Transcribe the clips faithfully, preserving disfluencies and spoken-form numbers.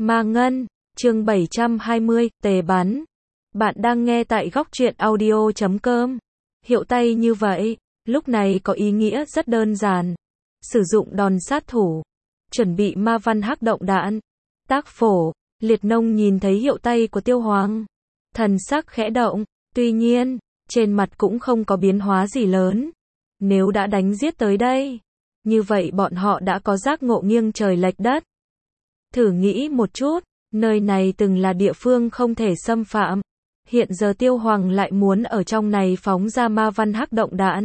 Ma Ngân, chương bảy trăm hai mươi, tề bắn. Bạn đang nghe tại góc truyện audio chấm com. Hiệu tay như vậy, lúc này có ý nghĩa rất đơn giản. Sử dụng đòn sát thủ. Chuẩn bị ma văn hắc động đạn. Tác phổ, Liệt Nông nhìn thấy hiệu tay của Tiêu Hoàng. Thần sắc khẽ động, tuy nhiên, trên mặt cũng không có biến hóa gì lớn. Nếu đã đánh giết tới đây, như vậy bọn họ đã có giác ngộ nghiêng trời lệch đất. Thử nghĩ một chút, nơi này từng là địa phương không thể xâm phạm. Hiện giờ Tiêu Hoàng lại muốn ở trong này phóng ra ma văn hắc động đạn.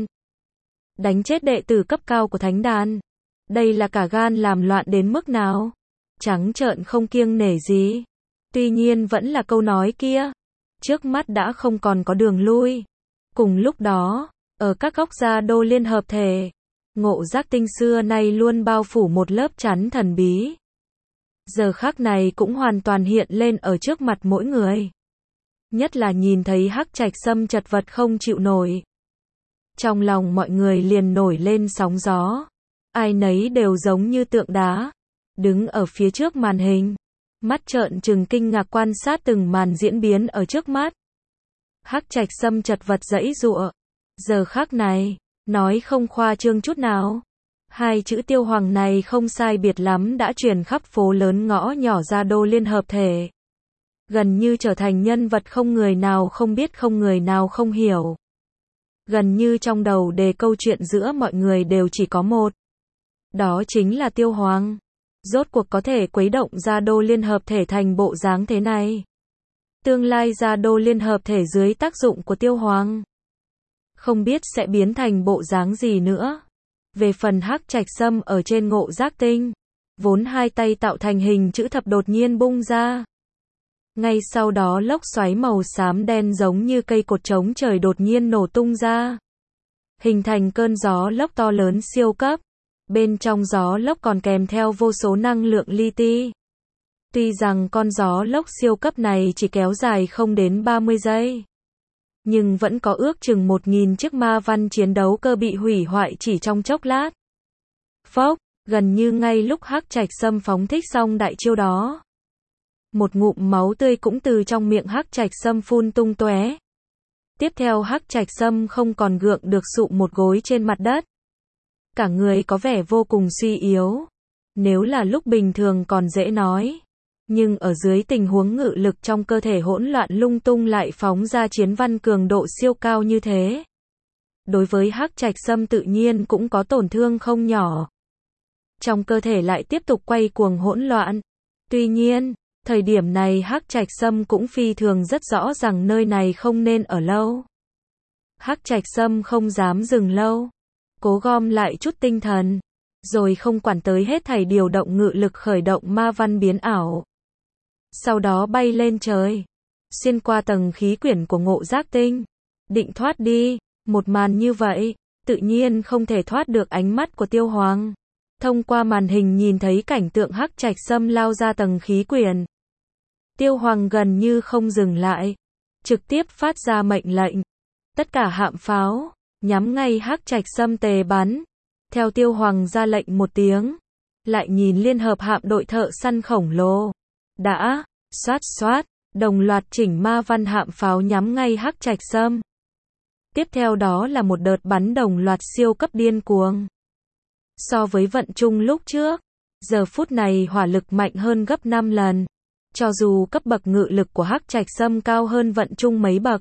Đánh chết đệ tử cấp cao của thánh đàn. Đây là cả gan làm loạn đến mức nào? Trắng trợn không kiêng nể gì. Tuy nhiên vẫn là câu nói kia. Trước mắt đã không còn có đường lui. Cùng lúc đó, ở các góc gia đô liên hợp thể, Ngộ Giác Tinh xưa nay luôn bao phủ một lớp chắn thần bí. Giờ khắc này cũng hoàn toàn hiện lên ở trước mặt mỗi người. Nhất là nhìn thấy Hắc Trạch Sâm chật vật không chịu nổi. Trong lòng mọi người liền nổi lên sóng gió. Ai nấy đều giống như tượng đá. Đứng ở phía trước màn hình. Mắt trợn trừng kinh ngạc quan sát từng màn diễn biến ở trước mắt. Hắc Trạch Sâm chật vật giãy giụa. Giờ khắc này, nói không khoa trương chút nào. Hai chữ Tiêu Hoàng này không sai biệt lắm đã truyền khắp phố lớn ngõ nhỏ gia đô liên hợp thể. Gần như trở thành nhân vật không người nào không biết, không người nào không hiểu. Gần như trong đầu đề câu chuyện giữa mọi người đều chỉ có một. Đó chính là Tiêu Hoàng. Rốt cuộc có thể khuấy động gia đô liên hợp thể thành bộ dáng thế này. Tương lai gia đô liên hợp thể dưới tác dụng của Tiêu Hoàng, không biết sẽ biến thành bộ dáng gì nữa. Về phần Hắc Trạch Sâm ở trên Ngộ Giác Tinh, vốn hai tay tạo thành hình chữ thập đột nhiên bung ra. Ngay sau đó lốc xoáy màu xám đen giống như cây cột trống trời đột nhiên nổ tung ra. Hình thành cơn gió lốc to lớn siêu cấp. Bên trong gió lốc còn kèm theo vô số năng lượng li ti. Tuy rằng con gió lốc siêu cấp này chỉ kéo dài không đến ba mươi giây. Nhưng vẫn có ước chừng một nghìn chiếc ma văn chiến đấu cơ bị hủy hoại chỉ trong chốc lát. Phốc, gần như ngay lúc Hắc Trạch Sâm phóng thích xong đại chiêu đó. Một ngụm máu tươi cũng từ trong miệng Hắc Trạch Sâm phun tung tóe. Tiếp theo Hắc Trạch Sâm không còn gượng được sụ một gối trên mặt đất. Cả người có vẻ vô cùng suy yếu. Nếu là lúc bình thường còn dễ nói. Nhưng ở dưới tình huống ngự lực trong cơ thể hỗn loạn lung tung lại phóng ra chiến văn cường độ siêu cao như thế. Đối với Hắc Trạch Sâm tự nhiên cũng có tổn thương không nhỏ. Trong cơ thể lại tiếp tục quay cuồng hỗn loạn. Tuy nhiên, thời điểm này Hắc Trạch Sâm cũng phi thường rất rõ rằng nơi này không nên ở lâu. Hắc Trạch Sâm không dám dừng lâu. Cố gom lại chút tinh thần. Rồi không quản tới hết thảy điều động ngự lực khởi động ma văn biến ảo. Sau đó bay lên trời. Xuyên qua tầng khí quyển của Ngộ Giác Tinh. Định thoát đi. Một màn như vậy, tự nhiên không thể thoát được ánh mắt của Tiêu Hoàng. Thông qua màn hình nhìn thấy cảnh tượng Hắc Trạch Sâm lao ra tầng khí quyển. Tiêu Hoàng gần như không dừng lại. Trực tiếp phát ra mệnh lệnh. Tất cả hạm pháo, nhắm ngay Hắc Trạch Sâm tề bắn. Theo Tiêu Hoàng ra lệnh một tiếng. Lại nhìn liên hợp hạm đội thợ săn khổng lồ. Đã, xoát xoát, đồng loạt chỉnh ma văn hạm pháo nhắm ngay Hắc Trạch Sâm. Tiếp theo đó là một đợt bắn đồng loạt siêu cấp điên cuồng. So với vận chung lúc trước, giờ phút này hỏa lực mạnh hơn gấp năm lần. Cho dù cấp bậc ngự lực của Hắc Trạch Sâm cao hơn vận chung mấy bậc.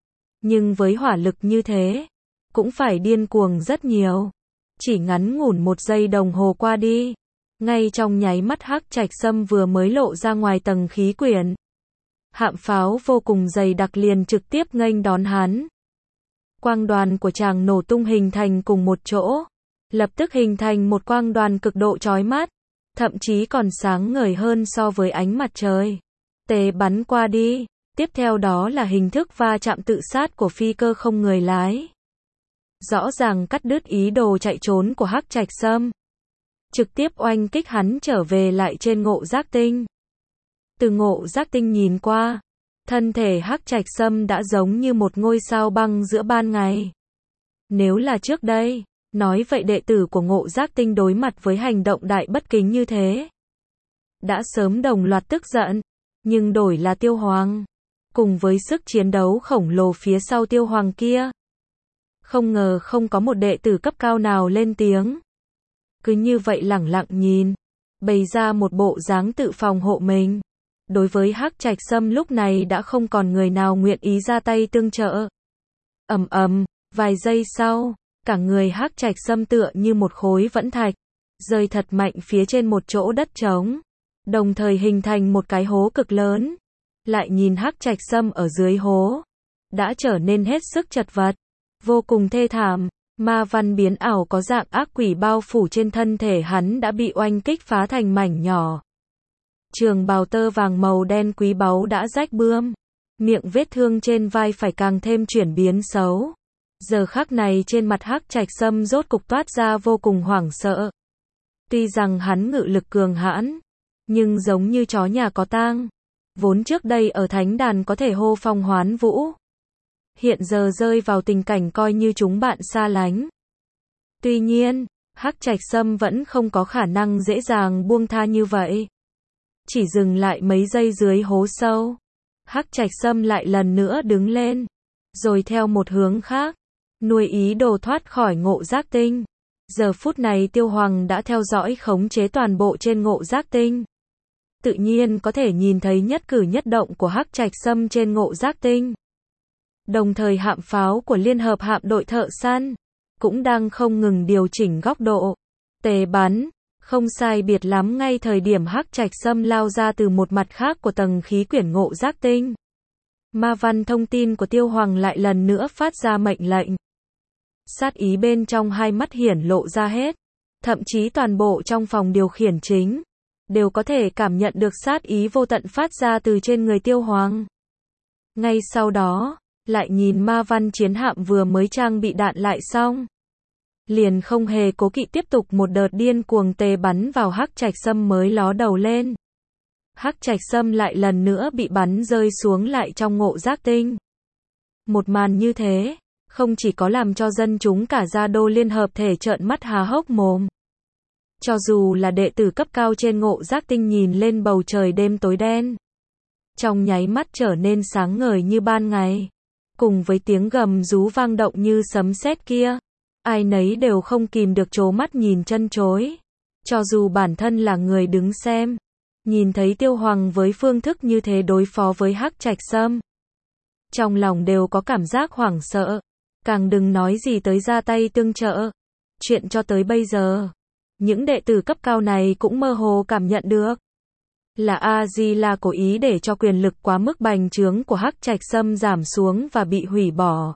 Nhưng với hỏa lực như thế, cũng phải điên cuồng rất nhiều. Chỉ ngắn ngủn một giây đồng hồ qua đi. Ngay trong nháy mắt Hắc Trạch Sâm vừa mới lộ ra ngoài tầng khí quyển. Hạm pháo vô cùng dày đặc liền trực tiếp nghênh đón hắn. Quang đoàn của chàng nổ tung hình thành cùng một chỗ. Lập tức hình thành một quang đoàn cực độ chói mắt. Thậm chí còn sáng ngời hơn so với ánh mặt trời. Tề bắn qua đi. Tiếp theo đó là hình thức va chạm tự sát của phi cơ không người lái. Rõ ràng cắt đứt ý đồ chạy trốn của Hắc Trạch Sâm. Trực tiếp oanh kích hắn trở về lại trên Ngộ Giác Tinh. Từ Ngộ Giác Tinh nhìn qua, thân thể Hắc Trạch Sâm đã giống như một ngôi sao băng giữa ban ngày. Nếu là trước đây, nói vậy đệ tử của Ngộ Giác Tinh đối mặt với hành động đại bất kính như thế, đã sớm đồng loạt tức giận, nhưng đổi là Tiêu Hoàng. Cùng với sức chiến đấu khổng lồ phía sau Tiêu Hoàng kia. Không ngờ không có một đệ tử cấp cao nào lên tiếng. Cứ như vậy lẳng lặng nhìn, bày ra một bộ dáng tự phòng hộ mình. Đối với Hắc Trạch Sâm lúc này đã không còn người nào nguyện ý ra tay tương trợ. Ầm ầm, vài giây sau, cả người Hắc Trạch Sâm tựa như một khối vẫn thạch, rơi thật mạnh phía trên một chỗ đất trống, đồng thời hình thành một cái hố cực lớn. Lại nhìn Hắc Trạch Sâm ở dưới hố, đã trở nên hết sức chật vật, vô cùng thê thảm. Ma văn biến ảo có dạng ác quỷ bao phủ trên thân thể hắn đã bị oanh kích phá thành mảnh nhỏ. Trường bào tơ vàng màu đen quý báu đã rách bươm, miệng vết thương trên vai phải càng thêm chuyển biến xấu. Giờ khắc này trên mặt Hắc Trạch Sâm rốt cục toát ra vô cùng hoảng sợ. Tuy rằng hắn ngự lực cường hãn, nhưng giống như chó nhà có tang, vốn trước đây ở thánh đàn có thể hô phong hoán vũ, hiện giờ rơi vào tình cảnh coi như chúng bạn xa lánh. Tuy nhiên, Hắc Trạch Sâm vẫn không có khả năng dễ dàng buông tha như vậy. Chỉ dừng lại mấy giây dưới hố sâu, Hắc Trạch Sâm lại lần nữa đứng lên, rồi theo một hướng khác, nuôi ý đồ thoát khỏi Ngộ Giác Tinh. Giờ phút này Tiêu Hoàng đã theo dõi khống chế toàn bộ trên Ngộ Giác Tinh. Tự nhiên có thể nhìn thấy nhất cử nhất động của Hắc Trạch Sâm trên Ngộ Giác Tinh. Đồng thời hạm pháo của Liên hợp hạm đội thợ săn cũng đang không ngừng điều chỉnh góc độ, tề bắn, không sai biệt lắm ngay thời điểm Hắc Trạch Sâm lao ra từ một mặt khác của tầng khí quyển Ngộ Giác Tinh. Ma văn thông tin của Tiêu Hoàng lại lần nữa phát ra mệnh lệnh. Sát ý bên trong hai mắt hiển lộ ra hết, thậm chí toàn bộ trong phòng điều khiển chính đều có thể cảm nhận được sát ý vô tận phát ra từ trên người Tiêu Hoàng. Ngay sau đó, lại nhìn ma văn chiến hạm vừa mới trang bị đạn lại xong, liền không hề cố kỵ tiếp tục một đợt điên cuồng tề bắn vào Hắc Trạch Sâm mới ló đầu lên. Hắc Trạch Sâm lại lần nữa bị bắn rơi xuống lại trong Ngộ Giác Tinh. Một màn như thế, không chỉ có làm cho dân chúng cả Gia Đô Liên hợp thể trợn mắt há hốc mồm. Cho dù là đệ tử cấp cao trên Ngộ Giác Tinh nhìn lên bầu trời đêm tối đen, trong nháy mắt trở nên sáng ngời như ban ngày. Cùng với tiếng gầm rú vang động như sấm sét kia, ai nấy đều không kìm được trố mắt nhìn chân chối. Cho dù bản thân là người đứng xem, nhìn thấy Tiêu Hoàng với phương thức như thế đối phó với Hắc Trạch Sâm, trong lòng đều có cảm giác hoảng sợ, càng đừng nói gì tới ra tay tương trợ. Chuyện cho tới bây giờ, những đệ tử cấp cao này cũng mơ hồ cảm nhận được là A-di-la cố ý để cho quyền lực quá mức bành trướng của Hắc Trạch Sâm giảm xuống và bị hủy bỏ.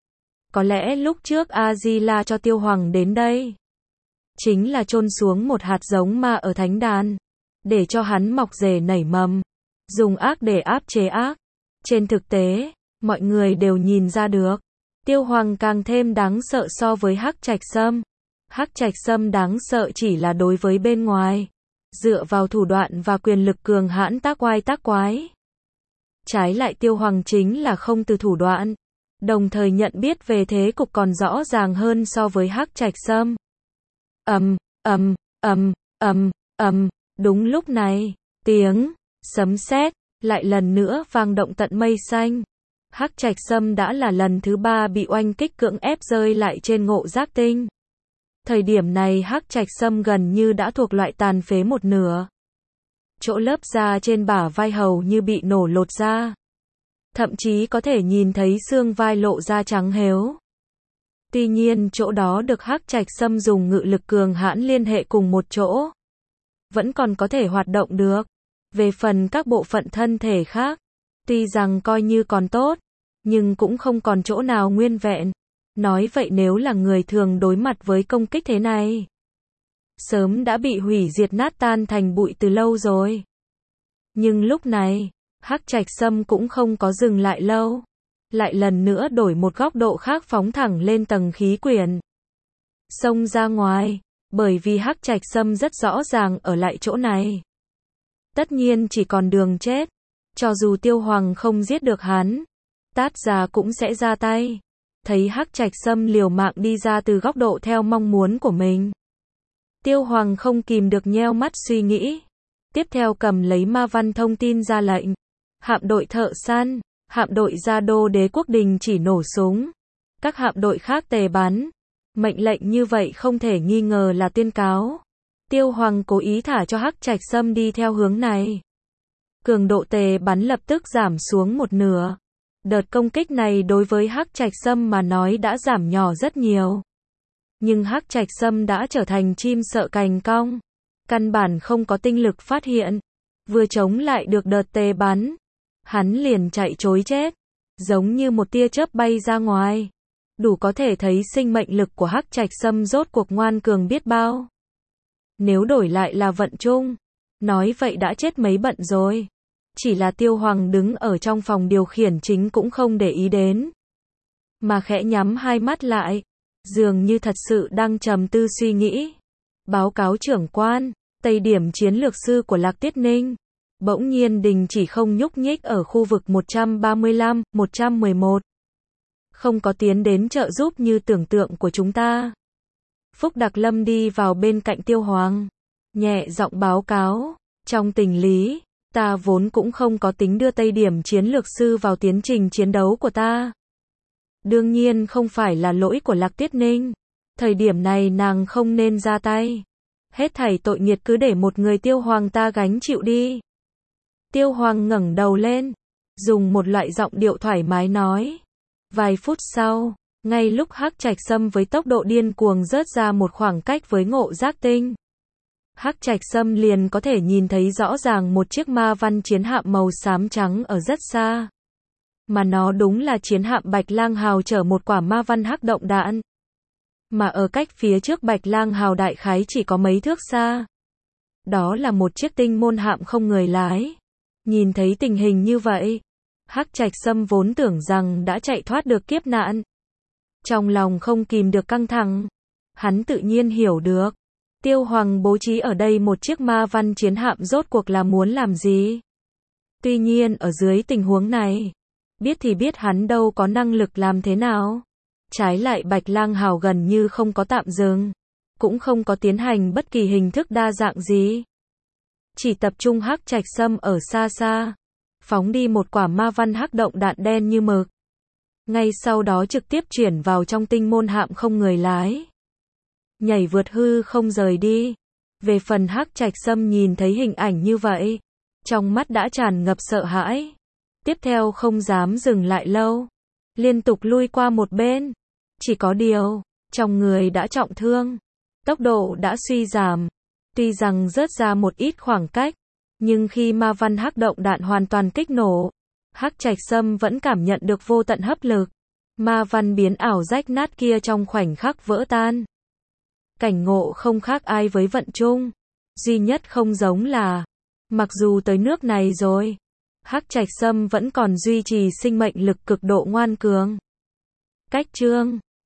Có lẽ lúc trước A-di-la cho Tiêu Hoàng đến đây, chính là chôn xuống một hạt giống ma ở thánh đàn, để cho hắn mọc rể nảy mầm, dùng ác để áp chế ác. Trên thực tế, mọi người đều nhìn ra được, Tiêu Hoàng càng thêm đáng sợ so với Hắc Trạch Sâm. Hắc Trạch Sâm đáng sợ chỉ là đối với bên ngoài, dựa vào thủ đoạn và quyền lực cường hãn tác oai tác quái. Trái lại Tiêu Hoàng chính là không từ thủ đoạn, đồng thời nhận biết về thế cục còn rõ ràng hơn so với Hắc Trạch Sâm. Ầm, ầm, ầm, ầm, ầm, đúng lúc này, tiếng sấm sét lại lần nữa vang động tận mây xanh. Hắc Trạch Sâm đã là lần thứ ba bị oanh kích cưỡng ép rơi lại trên Ngộ Giác Tinh. Thời điểm này Hắc Trạch Sâm gần như đã thuộc loại tàn phế một nửa. Chỗ lớp da trên bả vai hầu như bị nổ lột ra. Thậm chí có thể nhìn thấy xương vai lộ ra trắng héo. Tuy nhiên chỗ đó được Hắc Trạch Sâm dùng ngự lực cường hãn liên hệ cùng một chỗ, vẫn còn có thể hoạt động được. Về phần các bộ phận thân thể khác, tuy rằng coi như còn tốt, nhưng cũng không còn chỗ nào nguyên vẹn. Nói vậy nếu là người thường đối mặt với công kích thế này, sớm đã bị hủy diệt nát tan thành bụi từ lâu rồi. Nhưng lúc này, Hắc Trạch Sâm cũng không có dừng lại lâu, lại lần nữa đổi một góc độ khác phóng thẳng lên tầng khí quyển, xông ra ngoài, bởi vì Hắc Trạch Sâm rất rõ ràng ở lại chỗ này, tất nhiên chỉ còn đường chết. Cho dù Tiêu Hoàng không giết được hắn, Tát Già cũng sẽ ra tay. Thấy Hắc Trạch Sâm liều mạng đi ra từ góc độ theo mong muốn của mình, Tiêu Hoàng không kìm được nheo mắt suy nghĩ. Tiếp theo cầm lấy ma văn thông tin ra lệnh. Hạm đội thợ săn, hạm đội Gia Đô Đế quốc đình chỉ nổ súng. Các hạm đội khác tề bắn. Mệnh lệnh như vậy không thể nghi ngờ là tuyên cáo. Tiêu Hoàng cố ý thả cho Hắc Trạch Sâm đi theo hướng này. Cường độ tề bắn lập tức giảm xuống một nửa. Đợt công kích này đối với Hắc Trạch Sâm mà nói đã giảm nhỏ rất nhiều. Nhưng Hắc Trạch Sâm đã trở thành chim sợ cành cong. Căn bản không có tinh lực phát hiện. Vừa chống lại được đợt tề bắn. Hắn liền chạy trối chết. Giống như một tia chớp bay ra ngoài. Đủ có thể thấy sinh mệnh lực của Hắc Trạch Sâm rốt cuộc ngoan cường biết bao. Nếu đổi lại là Vận Trung, nói vậy đã chết mấy bận rồi. Chỉ là Tiêu Hoàng đứng ở trong phòng điều khiển chính cũng không để ý đến. Mà khẽ nhắm hai mắt lại. Dường như thật sự đang trầm tư suy nghĩ. Báo cáo trưởng quan, Tây điểm chiến lược sư của Lạc Tiết Ninh. Bỗng nhiên đình chỉ không nhúc nhích ở khu vực một trăm ba mươi lăm, một trăm mười một. Không có tiến đến trợ giúp như tưởng tượng của chúng ta. Phúc Đặc Lâm đi vào bên cạnh Tiêu Hoàng. Nhẹ giọng báo cáo. Trong tình lý, ta vốn cũng không có tính đưa Tây điểm chiến lược sư vào tiến trình chiến đấu của ta. Đương nhiên không phải là lỗi của Lạc Tiết Ninh. Thời điểm này nàng không nên ra tay. Hết thảy tội nghiệt cứ để một người Tiêu Hoàng ta gánh chịu đi. Tiêu Hoàng ngẩng đầu lên. Dùng một loại giọng điệu thoải mái nói. Vài phút sau, ngay lúc Hắc Trạch Sâm với tốc độ điên cuồng rớt ra một khoảng cách với Ngộ Giác Tinh. Hắc Trạch Sâm liền có thể nhìn thấy rõ ràng một chiếc ma văn chiến hạm màu xám trắng ở rất xa. Mà nó đúng là chiến hạm Bạch Lang Hào chở một quả ma văn hắc động đạn. Mà ở cách phía trước Bạch Lang Hào đại khái chỉ có mấy thước xa. Đó là một chiếc tinh môn hạm không người lái. Nhìn thấy tình hình như vậy, Hắc Trạch Sâm vốn tưởng rằng đã chạy thoát được kiếp nạn. Trong lòng không kìm được căng thẳng. Hắn tự nhiên hiểu được. Tiêu Hoàng bố trí ở đây một chiếc ma văn chiến hạm rốt cuộc là muốn làm gì. Tuy nhiên ở dưới tình huống này, biết thì biết hắn đâu có năng lực làm thế nào. Trái lại Bạch Lang Hào gần như không có tạm dừng. Cũng không có tiến hành bất kỳ hình thức đa dạng gì. Chỉ tập trung Hắc Trạch Sâm ở xa xa. Phóng đi một quả ma văn hắc động đạn đen như mực. Ngay sau đó trực tiếp chuyển vào trong tinh môn hạm không người lái. Nhảy vượt hư không rời đi. Về phần Hắc Trạch Sâm nhìn thấy hình ảnh như vậy. Trong mắt đã tràn ngập sợ hãi. Tiếp theo không dám dừng lại lâu. Liên tục lui qua một bên. Chỉ có điều, trong người đã trọng thương. Tốc độ đã suy giảm. Tuy rằng rớt ra một ít khoảng cách. Nhưng khi ma văn hắc động đạn hoàn toàn kích nổ, Hắc Trạch Sâm vẫn cảm nhận được vô tận hấp lực. Ma văn biến ảo rách nát kia trong khoảnh khắc vỡ tan. Cảnh ngộ không khác ai với Vận Trung. Duy nhất không giống là, mặc dù tới nước này rồi, Hắc Trạch Sâm vẫn còn duy trì sinh mệnh lực cực độ ngoan cường. Cách chương